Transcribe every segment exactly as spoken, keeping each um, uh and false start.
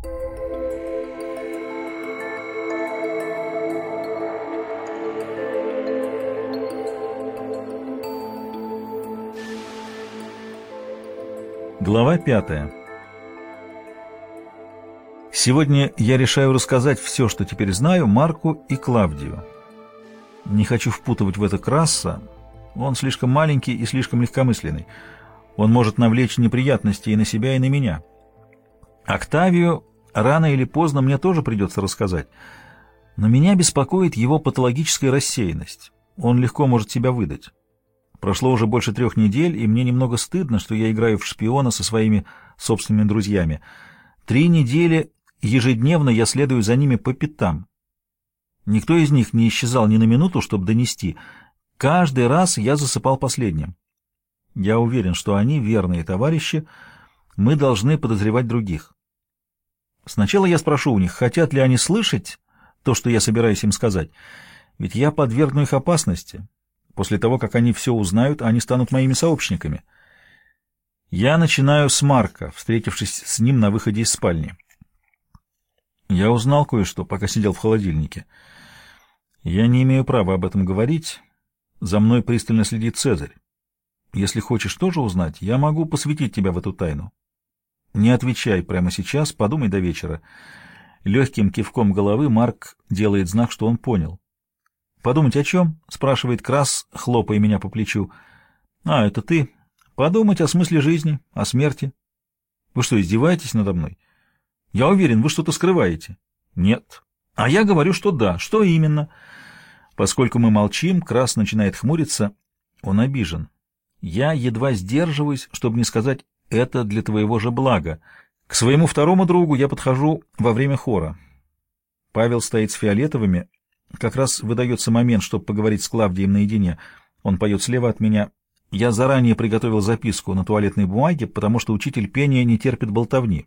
Глава пятая. Сегодня я решаю рассказать все, что теперь знаю, Марку и Клавдию. Не хочу впутывать в это Краса. Он слишком маленький и слишком легкомысленный. Он может навлечь неприятности и на себя, и на меня. Октавию рано или поздно мне тоже придется рассказать. Но меня беспокоит его патологическая рассеянность. Он легко может себя выдать. Прошло уже больше трех недель, и мне немного стыдно, что я играю в шпиона со своими собственными друзьями. Три недели ежедневно я следую за ними по пятам. Никто из них не исчезал ни на минуту, чтобы донести. Каждый раз я засыпал последним. Я уверен, что они верные товарищи, мы должны подозревать других. Сначала я спрошу у них, хотят ли они слышать то, что я собираюсь им сказать, ведь я подвергну их опасности. После того, как они все узнают, они станут моими сообщниками. Я начинаю с Марка, встретившись с ним на выходе из спальни. Я узнал кое-что, пока сидел в холодильнике. Я не имею права об этом говорить. За мной пристально следит Цезарь. Если хочешь тоже узнать, я могу посвятить тебя в эту тайну. Не отвечай прямо сейчас, подумай до вечера. Легким кивком головы Марк делает знак, что он понял. «Подумать о чем?» — спрашивает Крас, хлопая меня по плечу. «А, это ты. Подумать о смысле жизни, о смерти. Вы что, издеваетесь надо мной? Я уверен, вы что-то скрываете». «Нет». «А я говорю, что да. Что именно?» Поскольку мы молчим, Крас начинает хмуриться. Он обижен. Я едва сдерживаюсь, чтобы не сказать «это для твоего же блага». К своему второму другу я подхожу во время хора. Павел стоит с фиолетовыми. Как раз выдается момент, чтобы поговорить с Клавдием наедине. Он поет слева от меня. Я заранее приготовил записку на туалетной бумаге, потому что учитель пения не терпит болтовни.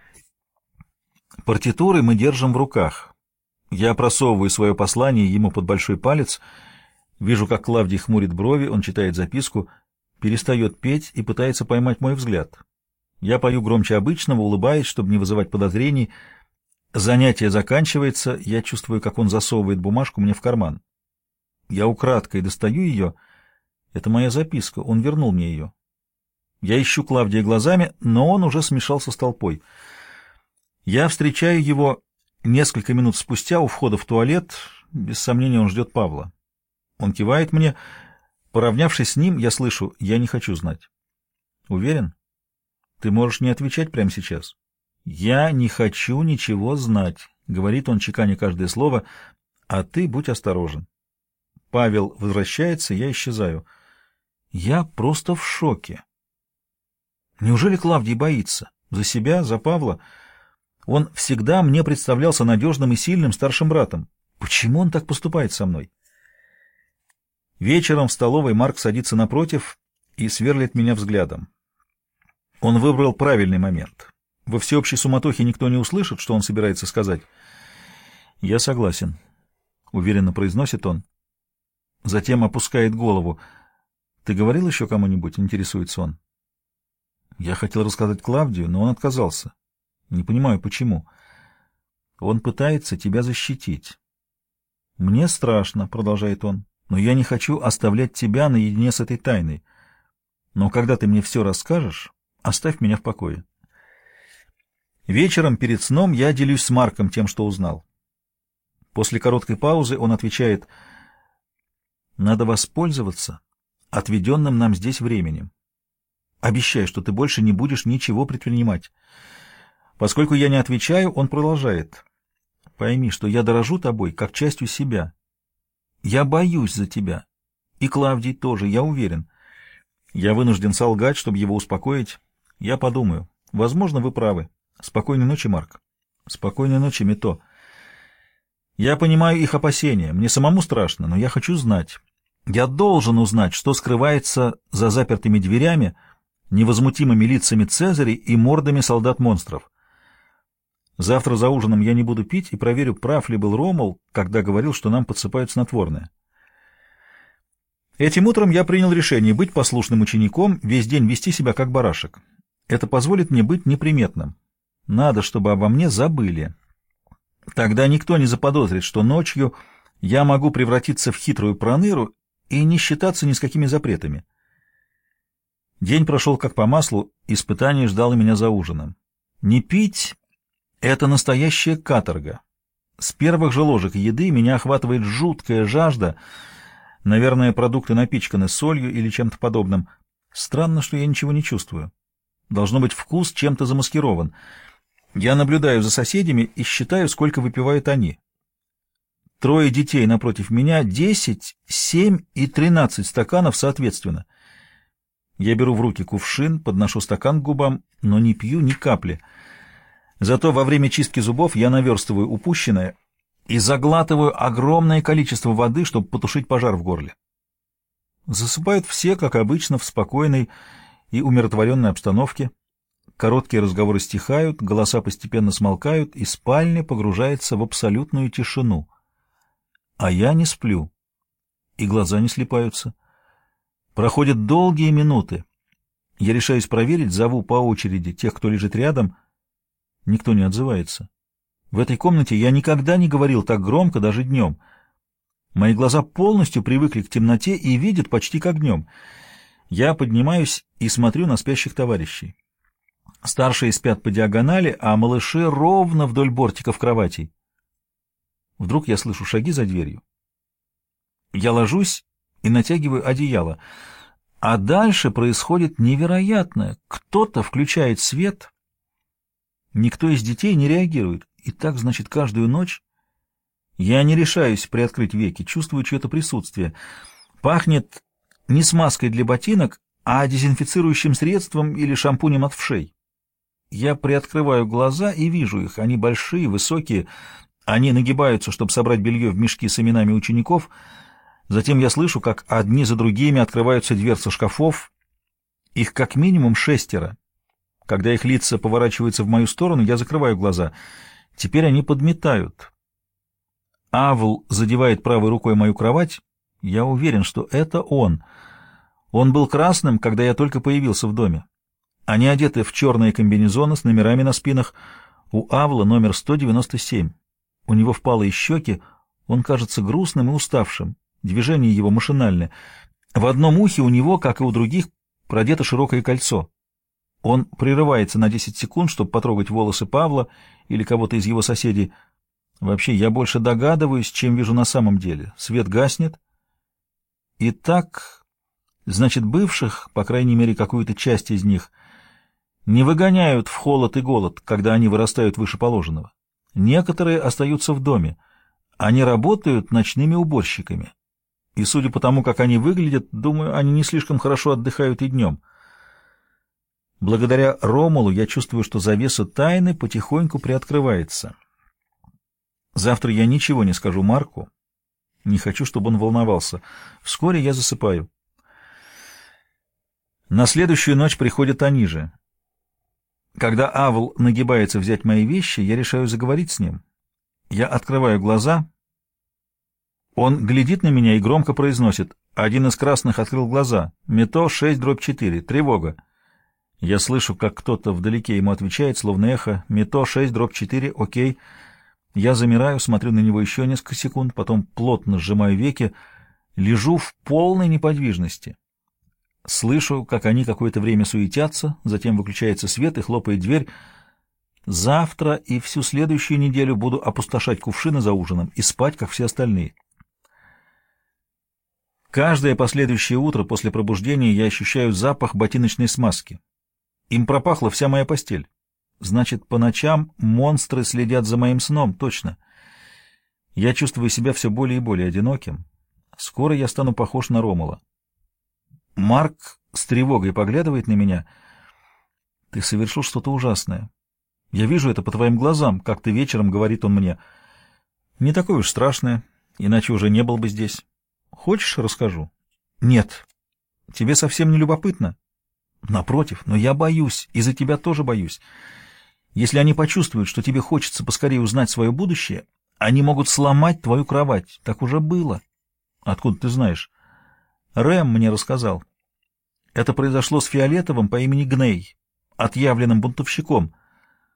Партитуры мы держим в руках. Я просовываю свое послание ему под большой палец. Вижу, как Клавдий хмурит брови, он читает записку, перестает петь и пытается поймать мой взгляд. Я пою громче обычного, улыбаясь, чтобы не вызывать подозрений. Занятие заканчивается, я чувствую, как он засовывает бумажку мне в карман. Я украдкой достаю ее. Это моя записка, он вернул мне ее. Я ищу Клавдия глазами, но он уже смешался с толпой. Я встречаю его несколько минут спустя у входа в туалет. Без сомнения, он ждет Павла. Он кивает мне. Поравнявшись с ним, я слышу: «Я не хочу знать». «Уверен? Ты можешь не отвечать прямо сейчас». «Я не хочу ничего знать», — говорит он, чеканя каждое слово, — «а ты будь осторожен». Павел возвращается, я исчезаю. Я просто в шоке. Неужели Клавдий боится? За себя, за Павла? Он всегда мне представлялся надежным и сильным старшим братом. Почему он так поступает со мной? Вечером в столовой Марк садится напротив и сверлит меня взглядом. Он выбрал правильный момент. Во всеобщей суматохе никто не услышит, что он собирается сказать. «Я согласен», — уверенно произносит он. Затем опускает голову. «Ты говорил еще кому-нибудь?» — интересуется он. Я хотел рассказать Клавдию, но он отказался. Не понимаю, почему. Он пытается тебя защитить. «Мне страшно», — продолжает он, — «но я не хочу оставлять тебя наедине с этой тайной. Но когда ты мне все расскажешь, оставь меня в покое». Вечером перед сном я делюсь с Марком тем, что узнал. После короткой паузы он отвечает: «Надо воспользоваться отведенным нам здесь временем. Обещай, что ты больше не будешь ничего предпринимать». Поскольку я не отвечаю, он продолжает: «Пойми, что я дорожу тобой как частью себя. Я боюсь за тебя. И Клавдий тоже, я уверен. Я вынужден солгать, чтобы его успокоить. Я подумаю. Возможно, вы правы. Спокойной ночи, Марк». «Спокойной ночи, Мито». Я понимаю их опасения. Мне самому страшно, но я хочу знать. Я должен узнать, что скрывается за запертыми дверями, невозмутимыми лицами Цезаря и мордами солдат-монстров. Завтра за ужином я не буду пить и проверю, прав ли был Ромул, когда говорил, что нам подсыпают снотворное. Этим утром я принял решение быть послушным учеником, весь день вести себя как барашек. Это позволит мне быть неприметным. Надо, чтобы обо мне забыли. Тогда никто не заподозрит, что ночью я могу превратиться в хитрую проныру и не считаться ни с какими запретами. День прошел как по маслу, испытание ждало меня за ужином. Не пить — это настоящая каторга. С первых же ложек еды меня охватывает жуткая жажда. Наверное, продукты напичканы солью или чем-то подобным. Странно, что я ничего не чувствую. Должно быть, вкус чем-то замаскирован. Я наблюдаю за соседями и считаю, сколько выпивают они. Трое детей напротив меня, десять, семь и тринадцать стаканов соответственно. Я беру в руки кувшин, подношу стакан к губам, но не пью ни капли. Зато во время чистки зубов я наверстываю упущенное и заглатываю огромное количество воды, чтобы потушить пожар в горле. Засыпают все, как обычно, в спокойной и умиротворенной обстановке. Короткие разговоры стихают, голоса постепенно смолкают, и спальня погружается в абсолютную тишину. А я не сплю, и глаза не слипаются. Проходят долгие минуты. Я решаюсь проверить, зову по очереди тех, кто лежит рядом. Никто не отзывается. В этой комнате я никогда не говорил так громко, даже днем. Мои глаза полностью привыкли к темноте и видят почти как днем. Я поднимаюсь и смотрю на спящих товарищей. Старшие спят по диагонали, а малыши ровно вдоль бортиков кроватей. Вдруг я слышу шаги за дверью. Я ложусь и натягиваю одеяло. А дальше происходит невероятное. Кто-то включает свет. Никто из детей не реагирует. И так, значит, каждую ночь я не решаюсь приоткрыть веки, чувствую чье-то присутствие. Пахнет не смазкой для ботинок, а дезинфицирующим средством или шампунем от вшей. Я приоткрываю глаза и вижу их. Они большие, высокие. Они нагибаются, чтобы собрать белье в мешки с именами учеников. Затем я слышу, как одни за другими открываются дверцы шкафов. Их как минимум шестеро. Когда их лица поворачиваются в мою сторону, я закрываю глаза. Теперь они подметают. Авл задевает правой рукой мою кровать. Я уверен, что это он. Он был красным, когда я только появился в доме. Они одеты в черные комбинезоны с номерами на спинах. У Авла номер сто девяносто семь. У него впалые щеки, он кажется грустным и уставшим. Движения его машинальны. В одном ухе у него, как и у других, продето широкое кольцо. Он прерывается на десять секунд, чтобы потрогать волосы Павла или кого-то из его соседей. Вообще, я больше догадываюсь, чем вижу на самом деле. Свет гаснет. Итак, значит, бывших, по крайней мере, какую-то часть из них, не выгоняют в холод и голод, когда они вырастают выше положенного. Некоторые остаются в доме. Они работают ночными уборщиками. И, судя по тому, как они выглядят, думаю, они не слишком хорошо отдыхают и днем. Благодаря Ромулу я чувствую, что завеса тайны потихоньку приоткрывается. Завтра я ничего не скажу Марку. Не хочу, чтобы он волновался. Вскоре я засыпаю. На следующую ночь приходят они же. Когда Авл нагибается взять мои вещи, я решаю заговорить с ним. Я открываю глаза. Он глядит на меня и громко произносит. Один из красных открыл глаза. Мето шесть дробь четыре. Тревога. Я слышу, как кто-то вдалеке ему отвечает, словно эхо. Мето шесть дробь четыре. Окей. Я замираю, смотрю на него еще несколько секунд, потом плотно сжимаю веки, лежу в полной неподвижности. Слышу, как они какое-то время суетятся, затем выключается свет и хлопает дверь. Завтра и всю следующую неделю буду опустошать кувшины за ужином и спать, как все остальные. Каждое последующее утро после пробуждения я ощущаю запах ботиночной смазки. Им пропахла вся моя постель. Значит, по ночам монстры следят за моим сном, точно. Я чувствую себя все более и более одиноким. Скоро я стану похож на Ромула. Марк с тревогой поглядывает на меня. Ты совершил что-то ужасное. Я вижу это по твоим глазам, как ты вечером, говорит он мне. Не такое уж страшное, иначе уже не был бы здесь. Хочешь, расскажу? Нет. Тебе совсем не любопытно? Напротив, но я боюсь, и за тебя тоже боюсь. Если они почувствуют, что тебе хочется поскорее узнать свое будущее, они могут сломать твою кровать. Так уже было. Откуда ты знаешь? Рэм мне рассказал. Это произошло с Фиолетовым по имени Гней, отъявленным бунтовщиком.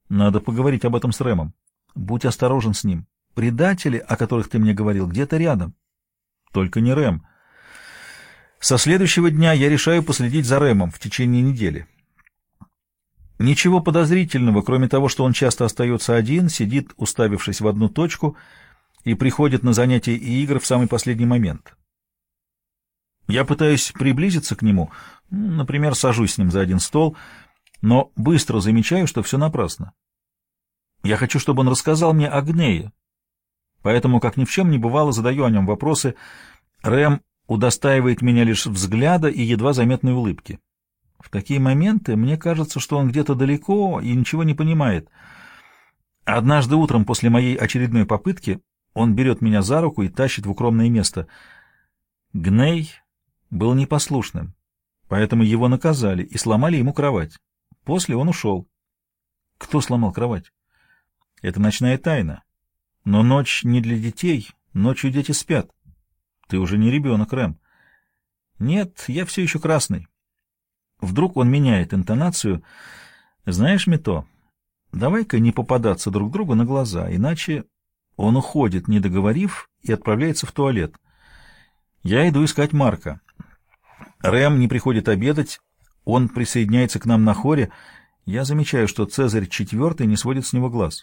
Надо поговорить об этом с Рэмом. Будь осторожен с ним. Предатели, о которых ты мне говорил, где-то рядом. Только не Рэм. Со следующего дня я решаю последить за Рэмом в течение недели. Ничего подозрительного, кроме того, что он часто остается один, сидит, уставившись в одну точку, и приходит на занятия и игры в самый последний момент. Я пытаюсь приблизиться к нему, например, сажусь с ним за один стол, но быстро замечаю, что все напрасно. Я хочу, чтобы он рассказал мне о Гнее, поэтому, как ни в чем не бывало, задаю о нем вопросы. Рэм удостаивает меня лишь взгляда и едва заметной улыбки. В такие моменты мне кажется, что он где-то далеко и ничего не понимает. Однажды утром после моей очередной попытки он берет меня за руку и тащит в укромное место. Гней был непослушным, поэтому его наказали и сломали ему кровать. После он ушел. Кто сломал кровать? Это ночная тайна. Но ночь не для детей, ночью дети спят. Ты уже не ребенок, Рэм. Нет, я все еще красный. Вдруг он меняет интонацию. Знаешь, Мито, давай-ка не попадаться друг другу на глаза, иначе он уходит, не договорив, и отправляется в туалет. Я иду искать Марка. Рэм не приходит обедать, он присоединяется к нам на хоре. Я замечаю, что Цезарь четвертый не сводит с него глаз.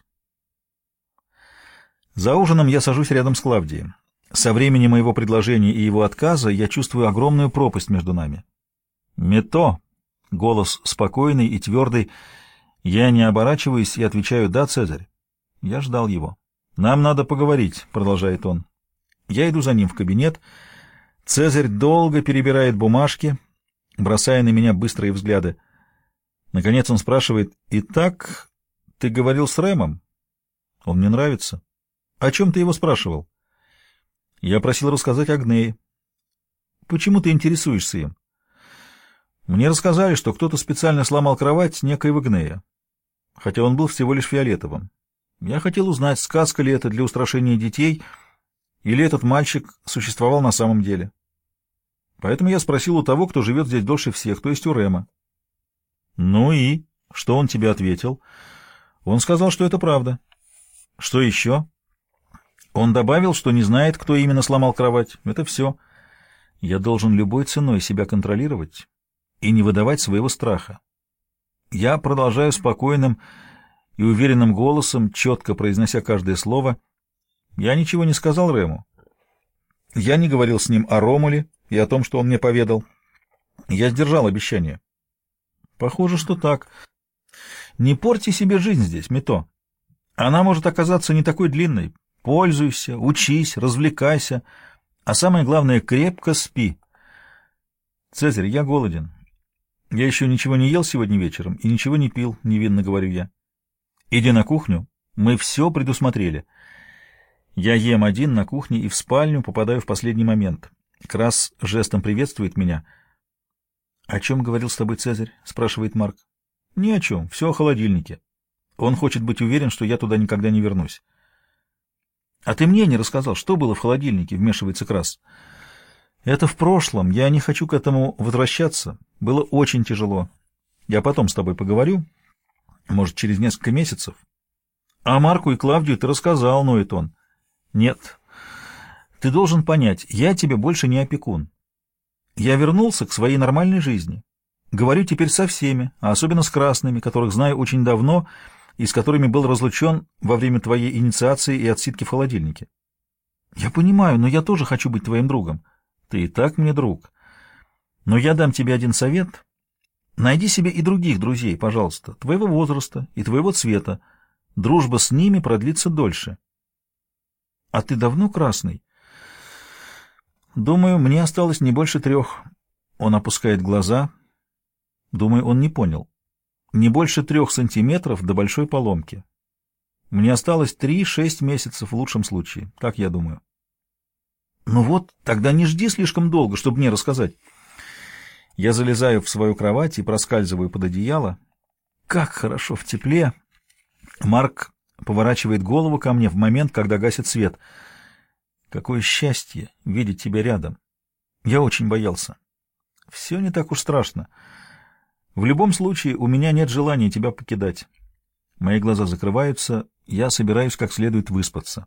За ужином я сажусь рядом с Клавдией. Со времени моего предложения и его отказа я чувствую огромную пропасть между нами. «Мето!» — голос спокойный и твердый. Я не оборачиваюсь и отвечаю: «Да, Цезарь». Я ждал его. «Нам надо поговорить», — продолжает он. Я иду за ним в кабинет. Цезарь долго перебирает бумажки, бросая на меня быстрые взгляды. Наконец он спрашивает: «Итак, ты говорил с Рэмом?» «Он мне нравится». «О чем ты его спрашивал?» «Я просил рассказать о Гнее». «Почему ты интересуешься им?» «Мне рассказали, что кто-то специально сломал кровать некоего Гнея, хотя он был всего лишь фиолетовым. Я хотел узнать, сказка ли это для устрашения детей, или этот мальчик существовал на самом деле. Поэтому я спросил у того, кто живет здесь дольше всех, то есть у Рэма». «Ну и?» Что он тебе ответил? «Он сказал, что это правда». «Что еще?» «Он добавил, что не знает, кто именно сломал кровать. Это все. Я должен любой ценой себя контролировать и не выдавать своего страха. Я продолжаю спокойным и уверенным голосом, четко произнося каждое слово. Я ничего не сказал Рэму. Я не говорил с ним о Ромуле и о том, что он мне поведал. Я сдержал обещание». «Похоже, что так. Не порти себе жизнь здесь, Мито. Она может оказаться не такой длинной. Пользуйся, учись, развлекайся, а самое главное — крепко спи. Цезарь, я голоден. Я еще ничего не ел сегодня вечером и ничего не пил, невинно говорю я. Иди на кухню, мы все предусмотрели». Я ем один на кухне и в спальню попадаю в последний момент. Крас жестом приветствует меня. «О чем говорил с тобой Цезарь?» — спрашивает Марк. «Ни о чем, все о холодильнике. Он хочет быть уверен, что я туда никогда не вернусь». «А ты мне не рассказал, что было в холодильнике?» — вмешивается Крас. «Это в прошлом. Я не хочу к этому возвращаться. Было очень тяжело. Я потом с тобой поговорю. Может, через несколько месяцев». «А Марку и Клавдию ты рассказал», — ноет он. «Нет. Ты должен понять, я тебе больше не опекун. Я вернулся к своей нормальной жизни. Говорю теперь со всеми, а особенно с красными, которых знаю очень давно и с которыми был разлучен во время твоей инициации и отсидки в холодильнике. Я понимаю, но я тоже хочу быть твоим другом. Ты и так мне друг. Но я дам тебе один совет. Найди себе и других друзей, пожалуйста, твоего возраста и твоего цвета. Дружба с ними продлится дольше». «А ты давно красный?» «Думаю, мне осталось не больше трех». Он опускает глаза. Думаю, он не понял. «Не больше трех сантиметров до большой поломки. Мне осталось три-шесть месяцев в лучшем случае, так я думаю». «Ну вот, тогда не жди слишком долго, чтобы мне рассказать». Я залезаю в свою кровать и проскальзываю под одеяло. Как хорошо в тепле. Марк поворачивает голову ко мне в момент, когда гасит свет. «Какое счастье видеть тебя рядом. Я очень боялся. Все не так уж страшно. В любом случае, у меня нет желания тебя покидать. Мои глаза закрываются, я собираюсь как следует выспаться.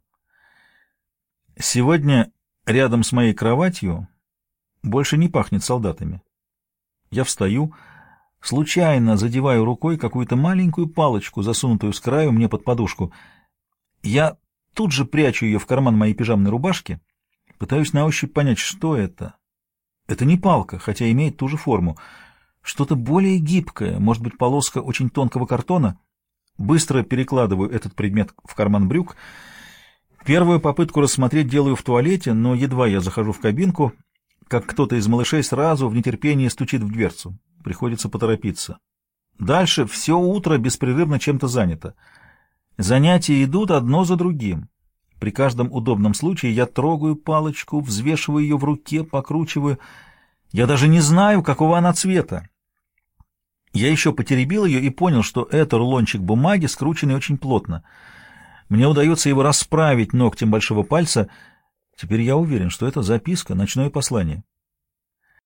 Сегодня рядом с моей кроватью больше не пахнет солдатами. Я встаю, случайно задеваю рукой какую-то маленькую палочку, засунутую с краю мне под подушку. Я тут же прячу ее в карман моей пижамной рубашки, пытаюсь на ощупь понять, что это. Это не палка, хотя имеет ту же форму. Что-то более гибкое, может быть, полоска очень тонкого картона. Быстро перекладываю этот предмет в карман брюк. Первую попытку рассмотреть делаю в туалете, но едва я захожу в кабинку, как кто-то из малышей сразу в нетерпении стучит в дверцу. Приходится поторопиться. Дальше все утро беспрерывно чем-то занято. Занятия идут одно за другим. При каждом удобном случае я трогаю палочку, взвешиваю ее в руке, покручиваю. Я даже не знаю, какого она цвета. Я еще потеребил ее и понял, что это рулончик бумаги, скрученный очень плотно. Мне удается его расправить ногтем большого пальца. Теперь я уверен, что это записка, ночное послание.